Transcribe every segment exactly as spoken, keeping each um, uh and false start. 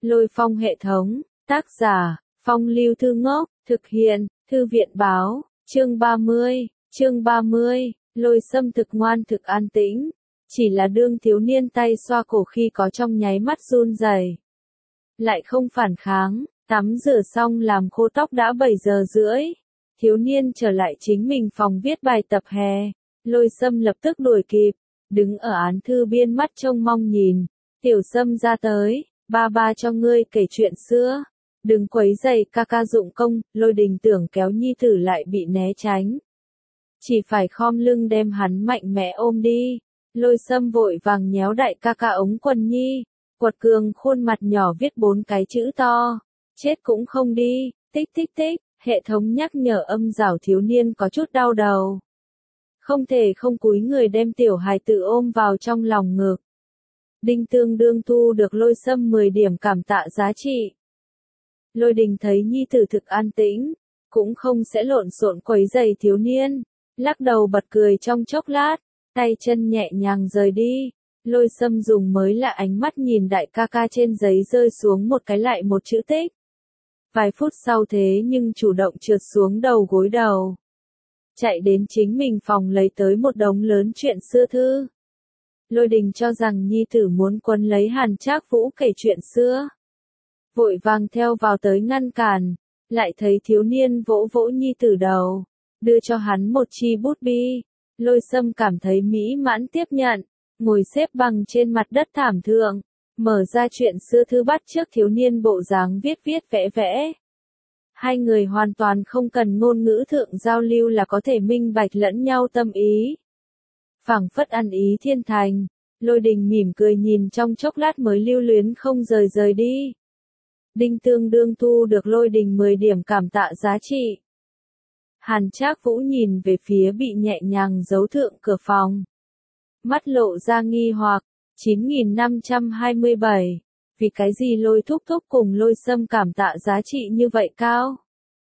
Lôi Phong hệ thống, tác giả, Phong Lưu Thư Ngốc, thực hiện, Thư viện báo, chương ba mươi, chương ba mươi, Lôi Sâm thực ngoan thực an tĩnh, chỉ là đương thiếu niên tay xoa cổ khi có trong nháy mắt run rẩy, lại không phản kháng, tắm rửa xong làm khô tóc đã bảy giờ rưỡi, thiếu niên trở lại chính mình phòng viết bài tập hè, Lôi Sâm lập tức đuổi kịp, đứng ở án thư biên mắt trông mong nhìn, tiểu Sâm ra tới, ba ba cho ngươi kể chuyện xưa, đừng quấy rầy ca ca dụng công, Lôi Đình tưởng kéo nhi tử lại bị né tránh, chỉ phải khom lưng đem hắn mạnh mẽ ôm đi, Lôi Sâm vội vàng nhéo đại ca ca ống quần nhi, quật cường khuôn mặt nhỏ viết bốn cái chữ to, chết cũng không đi, tích tích tích, hệ thống nhắc nhở âm rảo thiếu niên có chút đau đầu. Không thể không cúi người đem tiểu hài tử ôm vào trong lòng ngực. Đinh tương đương thu được Lôi Sâm mười điểm cảm tạ giá trị. Lôi Đình thấy nhi tử thực an tĩnh, cũng không sẽ lộn xộn quấy rầy thiếu niên, lắc đầu bật cười trong chốc lát, tay chân nhẹ nhàng rời đi. Lôi Sâm dùng mới lạ ánh mắt nhìn đại ca ca trên giấy rơi xuống một cái lại một chữ tích. Vài phút sau thế nhưng chủ động trượt xuống đầu gối đầu. Chạy đến chính mình phòng lấy tới một đống lớn chuyện xưa thư. Lôi Đình cho rằng nhi tử muốn quấn lấy Hàn Trác Vũ kể chuyện xưa. Vội vàng theo vào tới ngăn cản, lại thấy thiếu niên vỗ vỗ nhi tử đầu, đưa cho hắn một chi bút bi. Lôi Sâm cảm thấy mỹ mãn tiếp nhận, ngồi xếp bằng trên mặt đất thảm thượng, mở ra chuyện xưa thư bắt trước thiếu niên bộ dáng viết viết vẽ vẽ. Hai người hoàn toàn không cần ngôn ngữ thượng giao lưu là có thể minh bạch lẫn nhau tâm ý. Phảng phất ăn ý thiên thành, Lôi Đình mỉm cười nhìn trong chốc lát mới lưu luyến không rời rời đi. Đinh tương đương thu được Lôi Đình mười điểm cảm tạ giá trị. Hàn Trác Vũ nhìn về phía bị nhẹ nhàng giấu thượng cửa phòng. Mắt lộ ra nghi hoặc, chín nghìn năm trăm hai mươi bảy, vì cái gì Lôi thúc thúc cùng Lôi Sâm cảm tạ giá trị như vậy cao?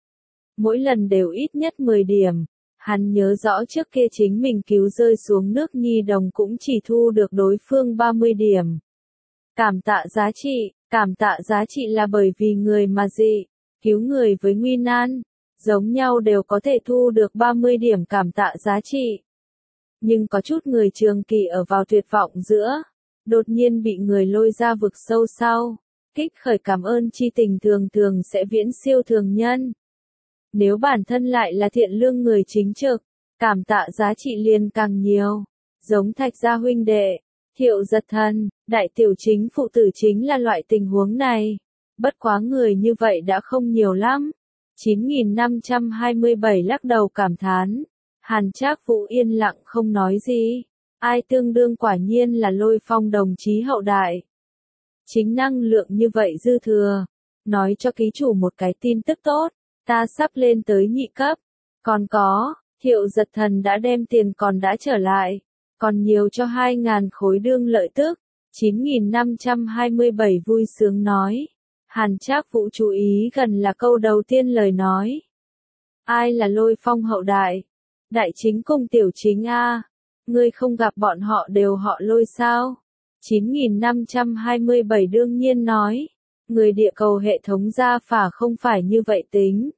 Mỗi lần đều ít nhất mười điểm, hắn nhớ rõ trước kia chính mình cứu rơi xuống nước nhi đồng cũng chỉ thu được đối phương ba mươi điểm. Cảm tạ giá trị, cảm tạ giá trị là bởi vì người mà dị, cứu người với nguy nan, giống nhau đều có thể thu được ba mươi điểm cảm tạ giá trị. Nhưng có chút người trường kỳ ở vào tuyệt vọng giữa, đột nhiên bị người lôi ra vực sâu sau, kích khởi cảm ơn chi tình thường thường sẽ viễn siêu thường nhân. Nếu bản thân lại là thiện lương người chính trực, cảm tạ giá trị liền càng nhiều, giống Thạch gia huynh đệ, Thiệu Giật Thần, đại tiểu chính phụ tử chính là loại tình huống này. Bất quá người như vậy đã không nhiều lắm. chín nghìn năm trăm hai mươi bảy lắc đầu cảm thán. Hàn Trác Vũ yên lặng không nói gì. Ai tương đương quả nhiên là Lôi Phong đồng chí hậu đại. Chính năng lượng như vậy dư thừa. Nói cho ký chủ một cái tin tức tốt. Ta sắp lên tới nhị cấp. Còn có, Thiệu Giật Thần đã đem tiền còn đã trở lại. Còn nhiều cho hai ngàn khối đương lợi tức. chín nghìn năm trăm hai mươi bảy vui sướng nói. Hàn Trác Vũ chú ý gần là câu đầu tiên lời nói. Ai là Lôi Phong hậu đại? Đại chính cùng tiểu chính A. Ngươi không gặp bọn họ đều họ Lôi sao? chín nghìn năm trăm hai mươi bảy đương nhiên nói. Người địa cầu hệ thống gia phả không phải như vậy tính.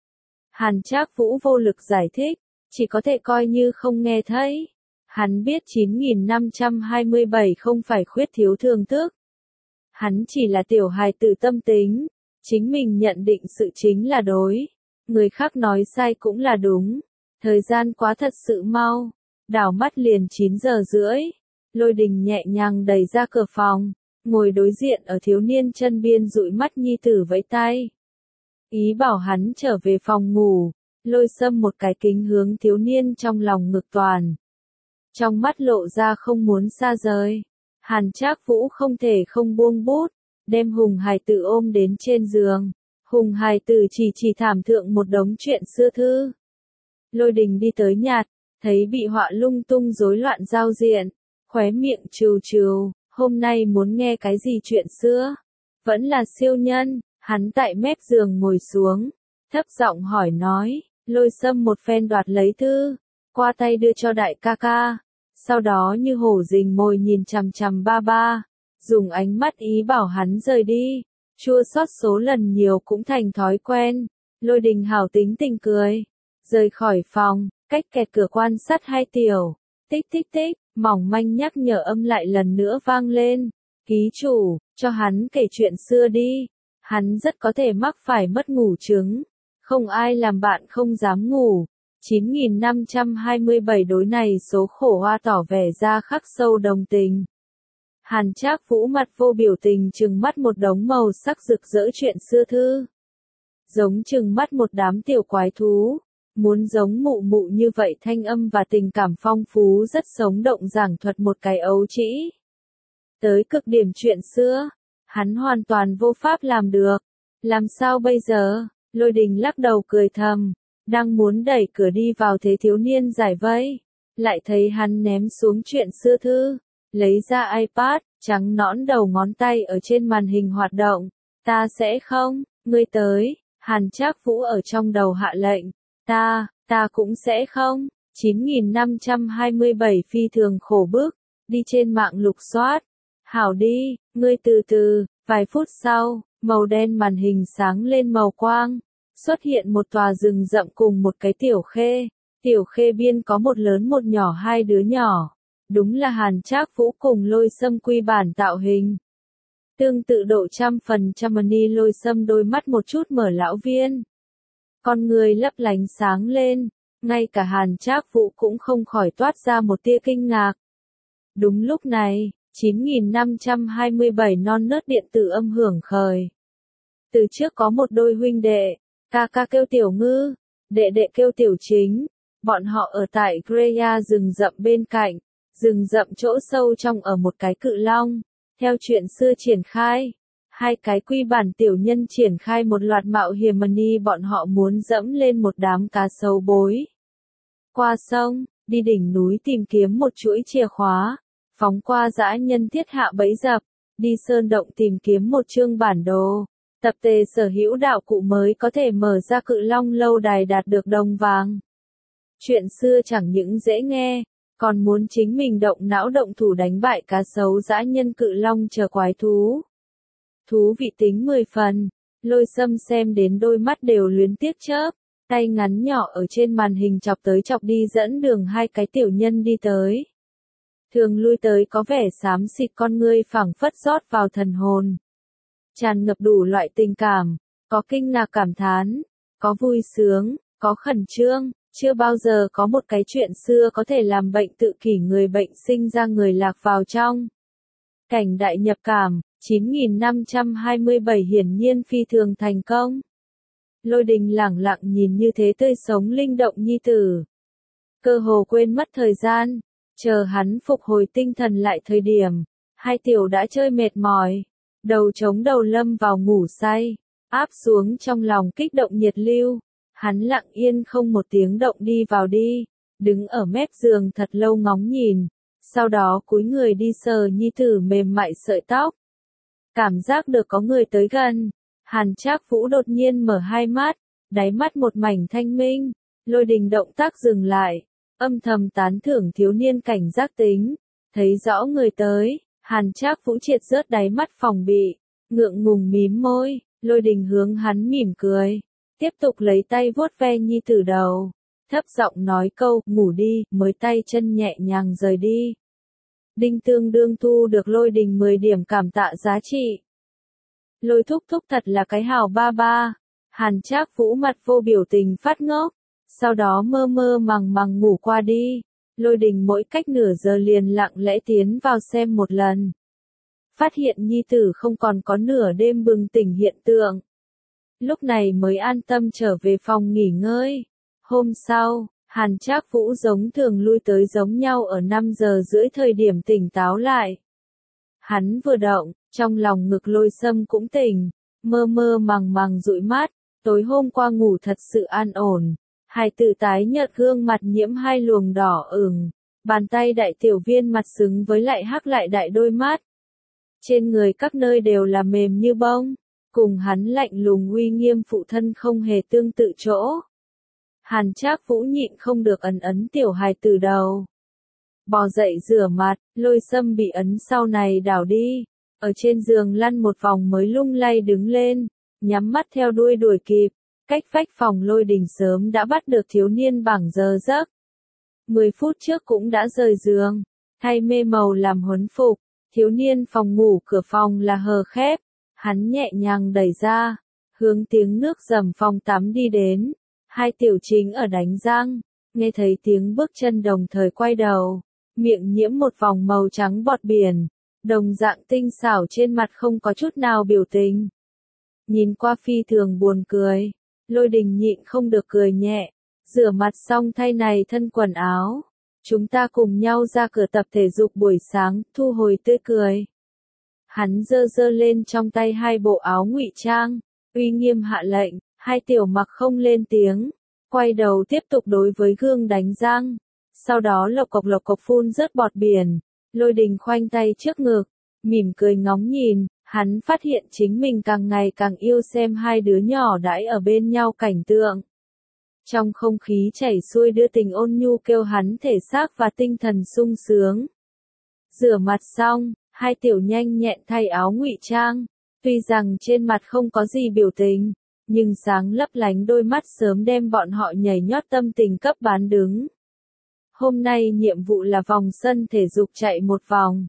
Hàn Trác Vũ vô lực giải thích, chỉ có thể coi như không nghe thấy. Hắn biết chín nghìn năm trăm hai mươi bảy không phải khuyết thiếu thường thức. Hắn chỉ là tiểu hài tử tâm tính, chính mình nhận định sự chính là đối, người khác nói sai cũng là đúng. Thời gian quá thật sự mau, đảo mắt liền chín giờ rưỡi, Lôi Đình nhẹ nhàng đẩy ra cửa phòng, ngồi đối diện ở thiếu niên chân biên dụi mắt nhi tử vẫy tay. Ý bảo hắn trở về phòng ngủ, Lôi Sâm một cái kính hướng thiếu niên trong lòng ngực toàn. Trong mắt lộ ra không muốn xa rời. Hàn Trác Vũ không thể không buông bút, đem Hùng hài tử ôm đến trên giường. Hùng hài tử chỉ chỉ thảm thượng một đống chuyện xưa thư. Lôi Đình đi tới nhặt, thấy bị họa lung tung rối loạn giao diện, khóe miệng trừ trừ, hôm nay muốn nghe cái gì chuyện xưa? Vẫn là siêu nhân, hắn tại mép giường ngồi xuống, thấp giọng hỏi nói, Lôi Sâm một phen đoạt lấy thư, qua tay đưa cho đại ca ca. Sau đó như hổ rình mồi nhìn chằm chằm ba ba, dùng ánh mắt ý bảo hắn rời đi, Chua xót số lần nhiều cũng thành thói quen. Lôi Đình hảo tính tình cười. Rời khỏi phòng, cách kẹt cửa quan sát hai tiểu. Tích tích tích, mỏng manh nhắc nhở âm lại lần nữa vang lên. Ký chủ, cho hắn kể chuyện xưa đi. Hắn rất có thể mắc phải mất ngủ chứng. Không ai làm bạn không dám ngủ. chín nghìn năm trăm hai mươi bảy đối này số khổ hoa tỏ vẻ ra khắc sâu đồng tình. Hàn Trác Vũ mặt vô biểu tình trừng mắt một đống màu sắc rực rỡ chuyện xưa thư. Giống trừng mắt một đám tiểu quái thú. Muốn giống mụ mụ như vậy thanh âm và tình cảm phong phú rất sống động giảng thuật một cái ấu trĩ. Tới cực điểm chuyện xưa, hắn hoàn toàn vô pháp làm được. Làm sao bây giờ? Lôi Đình lắc đầu cười thầm, đang muốn đẩy cửa đi vào thế thiếu niên giải vây. Lại thấy hắn ném xuống chuyện xưa thư, lấy ra iPad, trắng nõn đầu ngón tay ở trên màn hình hoạt động. Ta sẽ không, ngươi tới, Hàn Trác Vũ ở trong đầu hạ lệnh. Ta, ta cũng sẽ không. chín nghìn năm trăm hai mươi bảy phi thường khổ bức, đi trên mạng lục soát. Hảo đi, ngươi từ từ, vài phút sau, màu đen màn hình sáng lên màu quang. Xuất hiện một tòa rừng rậm cùng một cái tiểu khê. Tiểu khê biên có một lớn một nhỏ hai đứa nhỏ. Đúng là Hàn Trác Vũ cùng Lôi Sâm quy bản tạo hình. Tương tự độ trăm phần trăm mani Lôi Sâm đôi mắt một chút mở lão viên. Con người lấp lánh sáng lên, ngay cả Hàn Trác Vũ cũng không khỏi toát ra một tia kinh ngạc. Đúng lúc này, chín nghìn năm trăm hai mươi bảy non nớt điện tử âm hưởng khởi. Từ trước có một đôi huynh đệ, ca ca kêu Tiểu Ngư, đệ đệ kêu Tiểu Chính. Bọn họ ở tại Greya rừng rậm bên cạnh, rừng rậm chỗ sâu trong ở một cái cự long. Theo chuyện xưa triển khai, hai cái quy bản tiểu nhân triển khai một loạt mạo hiểm mani bọn họ muốn dẫm lên một đám cá sấu bối. Qua sông, đi đỉnh núi tìm kiếm một chuỗi chìa khóa, phóng qua dã nhân thiết hạ bẫy dập, đi sơn động tìm kiếm một chương bản đồ, tập tề sở hữu đạo cụ mới có thể mở ra cự long lâu đài đạt được đồng vàng. Chuyện xưa chẳng những dễ nghe, còn muốn chính mình động não động thủ đánh bại cá sấu dã nhân cự long chờ quái thú. Thú vị tính mười phần, Lôi Sâm xem đến đôi mắt đều luyến tiếc chớp, tay ngắn nhỏ ở trên màn hình chọc tới chọc đi dẫn đường hai cái tiểu nhân đi tới. Thường lui tới có vẻ xám xịt con ngươi phảng phất rót vào thần hồn. Tràn ngập đủ loại tình cảm, có kinh ngạc cảm thán, có vui sướng, có khẩn trương, chưa bao giờ có một cái chuyện xưa có thể làm bệnh tự kỷ người bệnh sinh ra người lạc vào trong. Cảnh đại nhập cảm, chín nghìn năm trăm hai mươi bảy hiển nhiên phi thường thành công. Lôi Đình lẳng lặng nhìn như thế tươi sống linh động nhi tử. Cơ hồ quên mất thời gian, chờ hắn phục hồi tinh thần lại thời điểm, hai tiểu đã chơi mệt mỏi, đầu chống đầu lâm vào ngủ say, áp xuống trong lòng kích động nhiệt lưu. Hắn lặng yên không một tiếng động đi vào đi, đứng ở mép giường thật lâu ngóng nhìn, sau đó cúi người đi sờ nhi tử mềm mại sợi tóc. Cảm giác được có người tới gần, Hàn Trác Vũ đột nhiên mở hai mắt, đáy mắt một mảnh thanh minh. Lôi Đình động tác dừng lại, âm thầm tán thưởng thiếu niên cảnh giác tính, thấy rõ người tới, Hàn Trác Vũ triệt rớt đáy mắt phòng bị, ngượng ngùng mím môi. Lôi Đình hướng hắn mỉm cười, tiếp tục lấy tay vuốt ve nhi tử đầu, thấp giọng nói câu ngủ đi, mới tay chân nhẹ nhàng rời đi. Đinh tương đương thu được Lôi Đình mười điểm cảm tạ giá trị. Lôi thúc thúc thật là cái hào ba ba. Hàn Trác Vũ mặt vô biểu tình phát ngốc, sau đó mơ mơ màng màng ngủ qua đi. Lôi Đình mỗi cách nửa giờ liền lặng lẽ tiến vào xem một lần. Phát hiện nhi tử không còn có nửa đêm bừng tỉnh hiện tượng. Lúc này mới an tâm trở về phòng nghỉ ngơi. Hôm sau, Hàn Trác Vũ giống thường lui tới giống nhau ở năm giờ rưỡi thời điểm tỉnh táo lại. Hắn vừa động, trong lòng ngực Lôi Sâm cũng tỉnh, mơ mơ màng màng dụi mắt, tối hôm qua ngủ thật sự an ổn. Hài tử tái nhợt gương mặt nhiễm hai luồng đỏ ửng, bàn tay đại tiểu viên mặt xứng với lại hắc lại đại đôi mắt. Trên người các nơi đều là mềm như bông, cùng hắn lạnh lùng uy nghiêm phụ thân không hề tương tự chỗ. Hàn Trác Vũ nhịn không được ấn ấn tiểu hài từ đầu. Bò dậy rửa mặt, Lôi Sâm bị ấn sau này đảo đi, ở trên giường lăn một vòng mới lung lay đứng lên, nhắm mắt theo đuôi đuổi kịp. Cách vách phòng Lôi Đình sớm đã bắt được thiếu niên bằng giờ giấc. Mười phút trước cũng đã rời giường, thay mê màu làm huấn phục, thiếu niên phòng ngủ cửa phòng là hờ khép, hắn nhẹ nhàng đẩy ra, hướng tiếng nước dầm phòng tắm đi đến. Hai tiểu chính ở đánh răng, nghe thấy tiếng bước chân đồng thời quay đầu, miệng nhiễm một vòng màu trắng bọt biển, đồng dạng tinh xảo trên mặt không có chút nào biểu tình. Nhìn qua phi thường buồn cười, Lôi Đình nhịn không được cười nhẹ, rửa mặt xong thay này thân quần áo. Chúng ta cùng nhau ra cửa tập thể dục buổi sáng, thu hồi tươi cười. Hắn giơ giơ lên trong tay hai bộ áo ngụy trang, uy nghiêm hạ lệnh, hai tiểu mặc không lên tiếng, quay đầu tiếp tục đối với gương đánh răng. Sau đó lộc cộc lộc cộc phun rớt bọt biển, Lôi Đình khoanh tay trước ngực, mỉm cười ngóng nhìn, hắn phát hiện chính mình càng ngày càng yêu xem hai đứa nhỏ đãi ở bên nhau cảnh tượng. Trong không khí chảy xuôi đưa tình ôn nhu kêu hắn thể xác và tinh thần sung sướng. Rửa mặt xong, hai tiểu nhanh nhẹn thay áo ngụy trang, tuy rằng trên mặt không có gì biểu tình, nhưng sáng lấp lánh đôi mắt sớm đem bọn họ nhảy nhót tâm tình cấp bán đứng. Hôm nay nhiệm vụ là vòng sân thể dục chạy một vòng.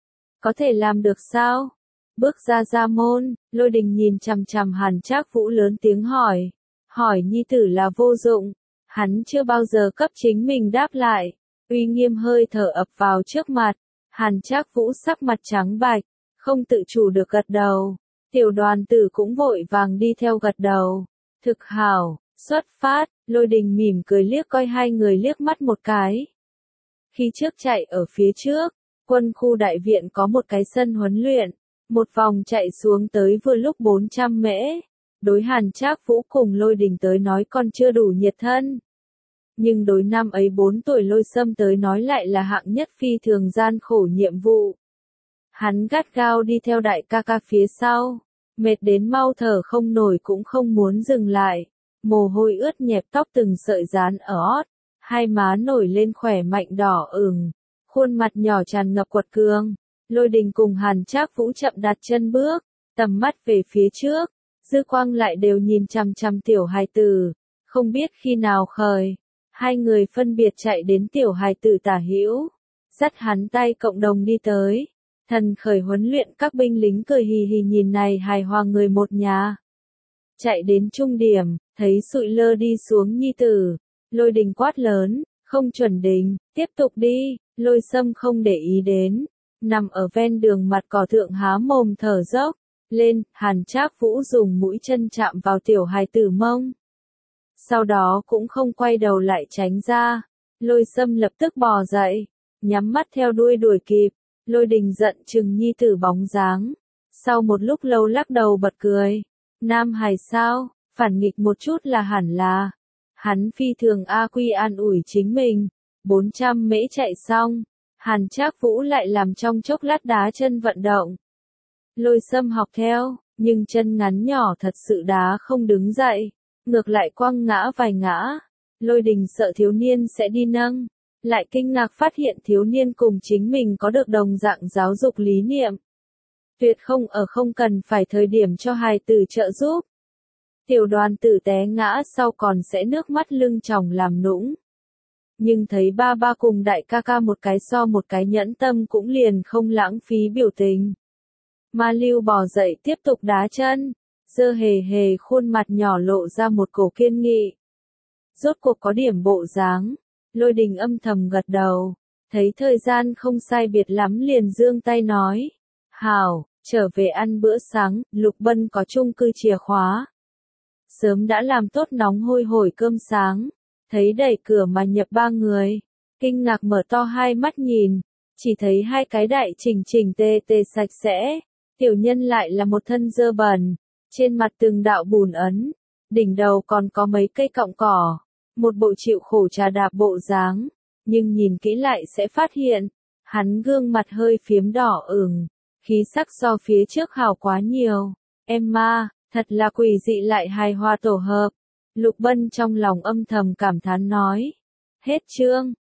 Có thể làm được sao? Bước ra ra môn, Lôi Đình nhìn chằm chằm Hàn Trác Vũ lớn tiếng hỏi. Hỏi nhi tử là vô dụng, hắn chưa bao giờ cấp chính mình đáp lại, uy nghiêm hơi thở ập vào trước mặt, Hàn Trác Vũ sắc mặt trắng bạch, không tự chủ được gật đầu, tiểu đoàn tử cũng vội vàng đi theo gật đầu, thực hảo, xuất phát, Lôi Đình mỉm cười liếc coi hai người liếc mắt một cái. Khi trước chạy ở phía trước, quân khu đại viện có một cái sân huấn luyện, một vòng chạy xuống tới vừa lúc bốn trăm mễ. Đối Hàn Trác Vũ cùng Lôi Đình tới nói còn chưa đủ nhiệt thân. Nhưng đối năm ấy bốn tuổi Lôi Sâm tới nói lại là hạng nhất phi thường gian khổ nhiệm vụ. Hắn gắt gao đi theo đại ca ca phía sau, mệt đến mau thở không nổi cũng không muốn dừng lại, mồ hôi ướt nhẹp tóc từng sợi dán ở ót, hai má nổi lên khỏe mạnh đỏ ửng, khuôn mặt nhỏ tràn ngập quật cường. Lôi Đình cùng Hàn Trác Vũ chậm đặt chân bước, tầm mắt về phía trước. Dư quang lại đều nhìn chằm chằm tiểu hài tử, không biết khi nào khởi, hai người phân biệt chạy đến tiểu hài tử tả hữu, dắt hắn tay cộng đồng đi tới. Thần khởi huấn luyện các binh lính cười hì hì nhìn này hài hòa người một nhà. Chạy đến trung điểm, thấy sụi lơ đi xuống nhi tử, Lôi Đình quát lớn, không chuẩn đình, tiếp tục đi, Lôi Sâm không để ý đến, nằm ở ven đường mặt cỏ thượng há mồm thở dốc. Lên, Hàn Trác Vũ dùng mũi chân chạm vào tiểu hài tử mông. Sau đó cũng không quay đầu lại tránh ra. Lôi Sâm lập tức bò dậy, nhắm mắt theo đuôi đuổi kịp. Lôi Đình giận chừng nhi tử bóng dáng. Sau một lúc lâu lắc đầu bật cười. Nam hài sao, phản nghịch một chút là hẳn là. Hắn phi thường a quy an ủi chính mình. bốn trăm mễ chạy xong, Hàn Trác Vũ lại làm trong chốc lát đá chân vận động. Lôi Sâm học theo, nhưng chân ngắn nhỏ thật sự đá không đứng dậy, ngược lại quăng ngã vài ngã. Lôi Đình sợ thiếu niên sẽ đi nâng, lại kinh ngạc phát hiện thiếu niên cùng chính mình có được đồng dạng giáo dục lý niệm. Tuyệt không ở không cần phải thời điểm cho hài tử trợ giúp. Tiểu đoàn tử té ngã sau còn sẽ nước mắt lưng tròng làm nũng. Nhưng thấy ba ba cùng đại ca ca một cái so một cái nhẫn tâm cũng liền không lãng phí biểu tình. Ma Lưu bò dậy tiếp tục đá chân, dơ hề hề khuôn mặt nhỏ lộ ra một cổ kiên nghị. Rốt cuộc có điểm bộ dáng, Lôi Đình âm thầm gật đầu, thấy thời gian không sai biệt lắm liền giương tay nói. Hảo, trở về ăn bữa sáng, Lục Bân có chung cư chìa khóa. Sớm đã làm tốt nóng hôi hổi cơm sáng, thấy đẩy cửa mà nhập ba người, kinh ngạc mở to hai mắt nhìn, chỉ thấy hai cái đại chỉnh chỉnh tề tề sạch sẽ. Tiểu nhân lại là một thân dơ bẩn, trên mặt từng đạo bùn ấn, đỉnh đầu còn có mấy cây cọng cỏ, một bộ chịu khổ trà đạp bộ dáng, nhưng nhìn kỹ lại sẽ phát hiện, hắn gương mặt hơi phiếm đỏ ửng, khí sắc so phía trước hào quá nhiều. Emma, thật là quỷ dị lại hài hòa tổ hợp. Lục Bân trong lòng âm thầm cảm thán nói. Hết chương.